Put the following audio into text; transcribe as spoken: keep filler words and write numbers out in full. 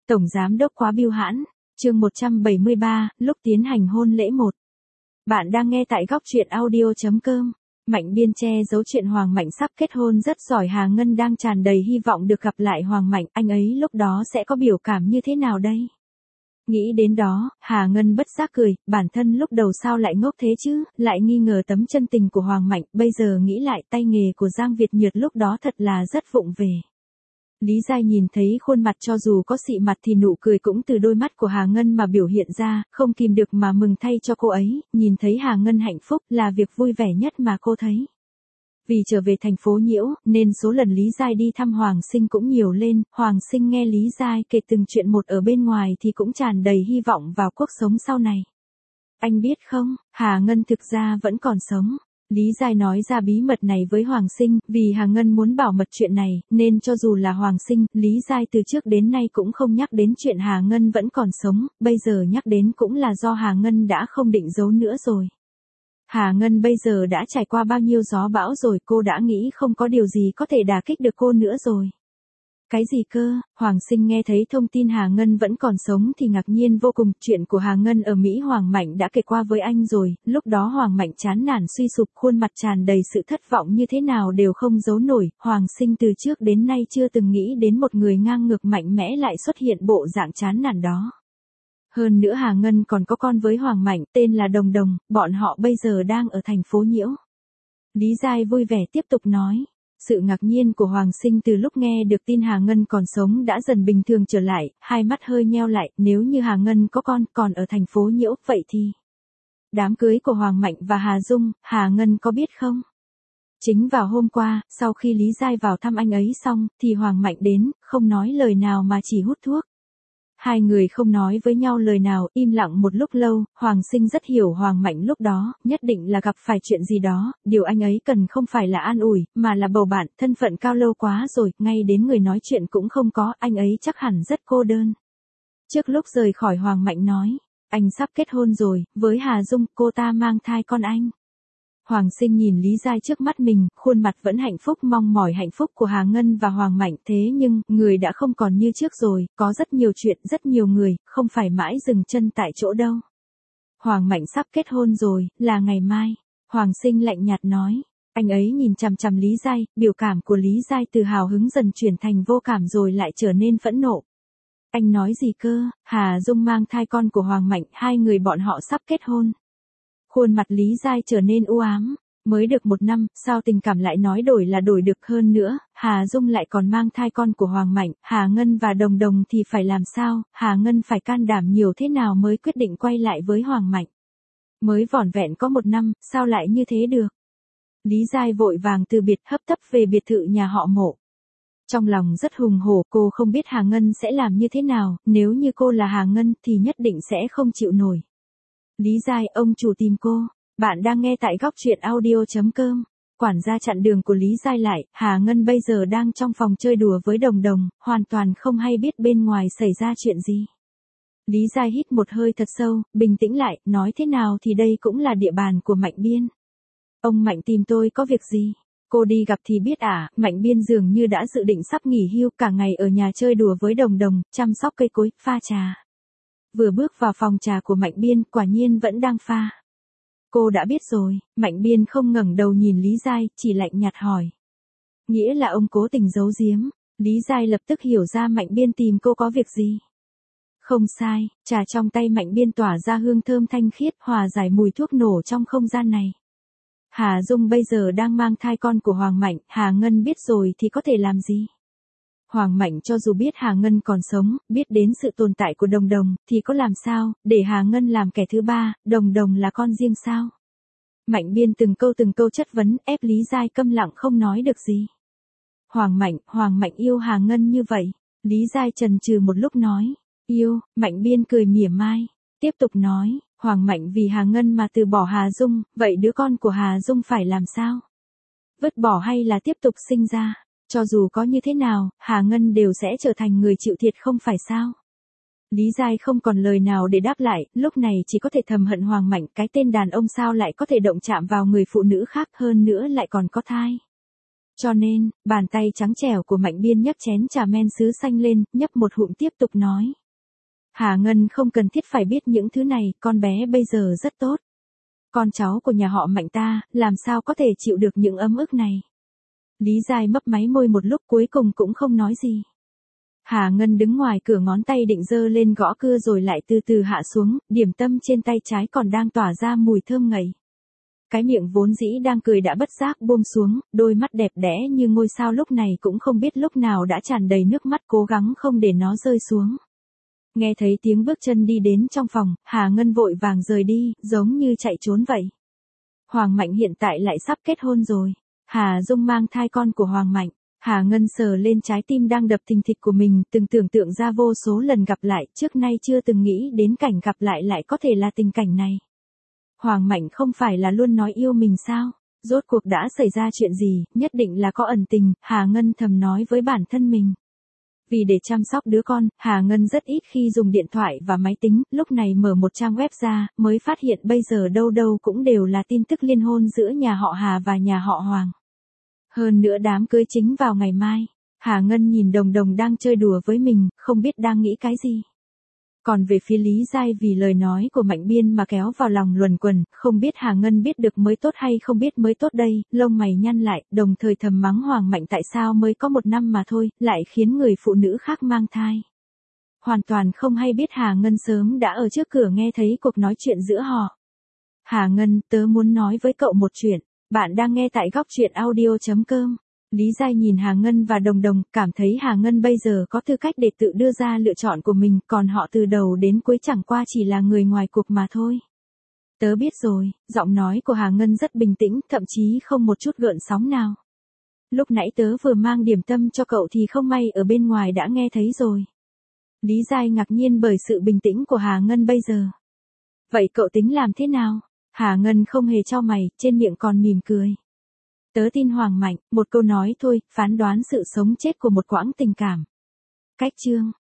Tổng Giám đốc quá bưu hãn, chương một trăm bảy mươi ba, lúc tiến hành hôn lễ một. Bạn đang nghe tại góc truyện audio.com. Mạnh Biên che giấu chuyện Hoàng Mạnh sắp kết hôn rất giỏi. Hà Ngân đang tràn đầy hy vọng được gặp lại Hoàng Mạnh, anh ấy lúc đó sẽ có biểu cảm như thế nào đây? Nghĩ đến đó, Hà Ngân bất giác cười, bản thân lúc đầu sao lại ngốc thế chứ, lại nghi ngờ tấm chân tình của Hoàng Mạnh, bây giờ nghĩ lại tay nghề của Giang Việt Nhược lúc đó thật là rất vụng về. Lý Giai nhìn thấy khuôn mặt cho dù có xị mặt thì nụ cười cũng từ đôi mắt của Hà Ngân mà biểu hiện ra, không kìm được mà mừng thay cho cô ấy, nhìn thấy Hà Ngân hạnh phúc là việc vui vẻ nhất mà cô thấy. Vì trở về thành phố Nhiễu, nên số lần Lý Giai đi thăm Hoàng Sinh cũng nhiều lên, Hoàng Sinh nghe Lý Giai kể từng chuyện một ở bên ngoài thì cũng tràn đầy hy vọng vào cuộc sống sau này. Anh biết không, Hà Ngân thực ra vẫn còn sống. Lý Giai nói ra bí mật này với Hoàng Sinh, vì Hà Ngân muốn bảo mật chuyện này, nên cho dù là Hoàng Sinh, Lý Giai từ trước đến nay cũng không nhắc đến chuyện Hà Ngân vẫn còn sống, bây giờ nhắc đến cũng là do Hà Ngân đã không định giấu nữa rồi. Hà Ngân bây giờ đã trải qua bao nhiêu gió bão rồi, cô đã nghĩ không có điều gì có thể đả kích được cô nữa rồi. Cái gì cơ? Hoàng Sinh nghe thấy thông tin Hà Ngân vẫn còn sống thì ngạc nhiên vô cùng, chuyện của Hà Ngân ở Mỹ Hoàng Mạnh đã kể qua với anh rồi, lúc đó Hoàng Mạnh chán nản suy sụp, khuôn mặt tràn đầy sự thất vọng như thế nào đều không giấu nổi, Hoàng Sinh từ trước đến nay chưa từng nghĩ đến một người ngang ngược mạnh mẽ lại xuất hiện bộ dạng chán nản đó. Hơn nữa Hà Ngân còn có con với Hoàng Mạnh, tên là Đồng Đồng, bọn họ bây giờ đang ở thành phố Nhiễu. Lý Giai vui vẻ tiếp tục nói. Sự ngạc nhiên của Hoàng Sinh từ lúc nghe được tin Hà Ngân còn sống đã dần bình thường trở lại, hai mắt hơi nheo lại, nếu như Hà Ngân có con còn ở thành phố Nhiễu, vậy thì đám cưới của Hoàng Mạnh và Hà Dung, Hà Ngân có biết không? Chính vào hôm qua, sau khi Lý Giai vào thăm anh ấy xong, thì Hoàng Mạnh đến, không nói lời nào mà chỉ hút thuốc. Hai người không nói với nhau lời nào, im lặng một lúc lâu, Hoàng Sinh rất hiểu Hoàng Mạnh lúc đó, nhất định là gặp phải chuyện gì đó, điều anh ấy cần không phải là an ủi, mà là bầu bạn, thân phận cao lâu quá rồi, ngay đến người nói chuyện cũng không có, anh ấy chắc hẳn rất cô đơn. Trước lúc rời khỏi Hoàng Mạnh nói, anh sắp kết hôn rồi, với Hà Dung, cô ta mang thai con anh. Hoàng Sinh nhìn Lý Giai trước mắt mình, khuôn mặt vẫn hạnh phúc mong mỏi hạnh phúc của Hà Ngân và Hoàng Mạnh, thế nhưng, người đã không còn như trước rồi, có rất nhiều chuyện, rất nhiều người, không phải mãi dừng chân tại chỗ đâu. Hoàng Mạnh sắp kết hôn rồi, là ngày mai. Hoàng Sinh lạnh nhạt nói. Anh ấy nhìn chằm chằm Lý Giai, biểu cảm của Lý Giai từ hào hứng dần chuyển thành vô cảm rồi lại trở nên phẫn nộ. Anh nói gì cơ? Hà Dung mang thai con của Hoàng Mạnh, hai người bọn họ sắp kết hôn. Khuôn mặt Lý Giai trở nên u ám, mới được một năm, sao tình cảm lại nói đổi là đổi được, hơn nữa, Hà Dung lại còn mang thai con của Hoàng Mạnh, Hà Ngân và Đồng Đồng thì phải làm sao, Hà Ngân phải can đảm nhiều thế nào mới quyết định quay lại với Hoàng Mạnh. Mới vỏn vẹn có một năm, sao lại như thế được? Lý Giai vội vàng từ biệt hấp tấp về biệt thự nhà họ Mộ. Trong lòng rất hùng hổ, cô không biết Hà Ngân sẽ làm như thế nào, nếu như cô là Hà Ngân thì nhất định sẽ không chịu nổi. Lý Giai, ông chủ tìm cô. Bạn đang nghe tại góc truyện audio.com. Quản gia chặn đường của Lý Giai lại, Hà Ngân bây giờ đang trong phòng chơi đùa với Đồng Đồng, hoàn toàn không hay biết bên ngoài xảy ra chuyện gì. Lý Giai hít một hơi thật sâu, bình tĩnh lại, nói thế nào thì đây cũng là địa bàn của Mạnh Biên. Ông Mạnh tìm tôi có việc gì? Cô đi gặp thì biết à, Mạnh Biên dường như đã dự định sắp nghỉ hưu, cả ngày ở nhà chơi đùa với Đồng Đồng, chăm sóc cây cối, pha trà. Vừa bước vào phòng trà của Mạnh Biên, quả nhiên vẫn đang pha. Cô đã biết rồi. Mạnh Biên không ngẩng đầu nhìn Lý Giai, chỉ lạnh nhạt hỏi. Nghĩa là ông cố tình giấu giếm. Lý Giai lập tức hiểu ra Mạnh Biên tìm cô có việc gì. Không sai, trà trong tay Mạnh Biên tỏa ra hương thơm thanh khiết, hòa giải mùi thuốc nổ trong không gian này. Hà Dung bây giờ đang mang thai con của Hoàng Mạnh, Hà Ngân biết rồi thì có thể làm gì? Hoàng Mạnh cho dù biết Hà Ngân còn sống, biết đến sự tồn tại của Đồng Đồng, thì có làm sao, để Hà Ngân làm kẻ thứ ba, Đồng Đồng là con riêng sao? Mạnh Biên từng câu từng câu chất vấn, ép Lý Giai câm lặng không nói được gì. Hoàng Mạnh, Hoàng Mạnh yêu Hà Ngân như vậy. Lý Giai chần chừ một lúc nói, yêu, Mạnh Biên cười mỉa mai, tiếp tục nói, Hoàng Mạnh vì Hà Ngân mà từ bỏ Hà Dung, vậy đứa con của Hà Dung phải làm sao? Vứt bỏ hay là tiếp tục sinh ra? Cho dù có như thế nào, Hà Ngân đều sẽ trở thành người chịu thiệt không phải sao? Lý Giai không còn lời nào để đáp lại, lúc này chỉ có thể thầm hận Hoàng Mạnh, cái tên đàn ông sao lại có thể động chạm vào người phụ nữ khác, hơn nữa lại còn có thai. Cho nên, bàn tay trắng trẻo của Mạnh Biên nhấc chén trà men sứ xanh lên, nhấp một hụm tiếp tục nói. Hà Ngân không cần thiết phải biết những thứ này, con bé bây giờ rất tốt. Con cháu của nhà họ Mạnh ta, làm sao có thể chịu được những ấm ức này. Lý Giai mấp máy môi một lúc cuối cùng cũng không nói gì. Hà Ngân đứng ngoài cửa ngón tay định giơ lên gõ cưa rồi lại từ từ hạ xuống, điểm tâm trên tay trái còn đang tỏa ra mùi thơm ngậy. Cái miệng vốn dĩ đang cười đã bất giác buông xuống, đôi mắt đẹp đẽ như ngôi sao lúc này cũng không biết lúc nào đã tràn đầy nước mắt cố gắng không để nó rơi xuống. Nghe thấy tiếng bước chân đi đến trong phòng, Hà Ngân vội vàng rời đi, giống như chạy trốn vậy. Hoàng Mạnh hiện tại lại sắp kết hôn rồi. Hà Dung mang thai con của Hoàng Mạnh. Hà Ngân sờ lên trái tim đang đập thình thịch của mình, từng tưởng tượng ra vô số lần gặp lại, trước nay chưa từng nghĩ đến cảnh gặp lại lại có thể là tình cảnh này. Hoàng Mạnh không phải là luôn nói yêu mình sao? Rốt cuộc đã xảy ra chuyện gì, nhất định là có ẩn tình, Hà Ngân thầm nói với bản thân mình. Vì để chăm sóc đứa con, Hà Ngân rất ít khi dùng điện thoại và máy tính, lúc này mở một trang web ra, mới phát hiện bây giờ đâu đâu cũng đều là tin tức liên hôn giữa nhà họ Hà và nhà họ Hoàng. Hơn nữa đám cưới chính vào ngày mai. Hà Ngân nhìn Đồng Đồng đang chơi đùa với mình, không biết đang nghĩ cái gì. Còn về phía Lý Giai vì lời nói của Mạnh Biên mà kéo vào lòng luẩn quẩn, không biết Hà Ngân biết được mới tốt hay không biết mới tốt đây, lông mày nhăn lại, đồng thời thầm mắng Hoàng Mạnh tại sao mới có một năm mà thôi, lại khiến người phụ nữ khác mang thai. Hoàn toàn không hay biết Hà Ngân sớm đã ở trước cửa nghe thấy cuộc nói chuyện giữa họ. Hà Ngân, tớ muốn nói với cậu một chuyện, bạn đang nghe tại góc truyện audio chấm com. Lý Giai nhìn Hà Ngân và Đồng Đồng, cảm thấy Hà Ngân bây giờ có tư cách để tự đưa ra lựa chọn của mình, còn họ từ đầu đến cuối chẳng qua chỉ là người ngoài cuộc mà thôi. Tớ biết rồi, giọng nói của Hà Ngân rất bình tĩnh, thậm chí không một chút gợn sóng nào. Lúc nãy tớ vừa mang điểm tâm cho cậu thì không may ở bên ngoài đã nghe thấy rồi. Lý Giai ngạc nhiên bởi sự bình tĩnh của Hà Ngân bây giờ. Vậy cậu tính làm thế nào? Hà Ngân không hề chau mày, trên miệng còn mỉm cười. Tớ tin Hoàng Mạnh, một câu nói thôi, phán đoán sự sống chết của một quãng tình cảm. Cách chương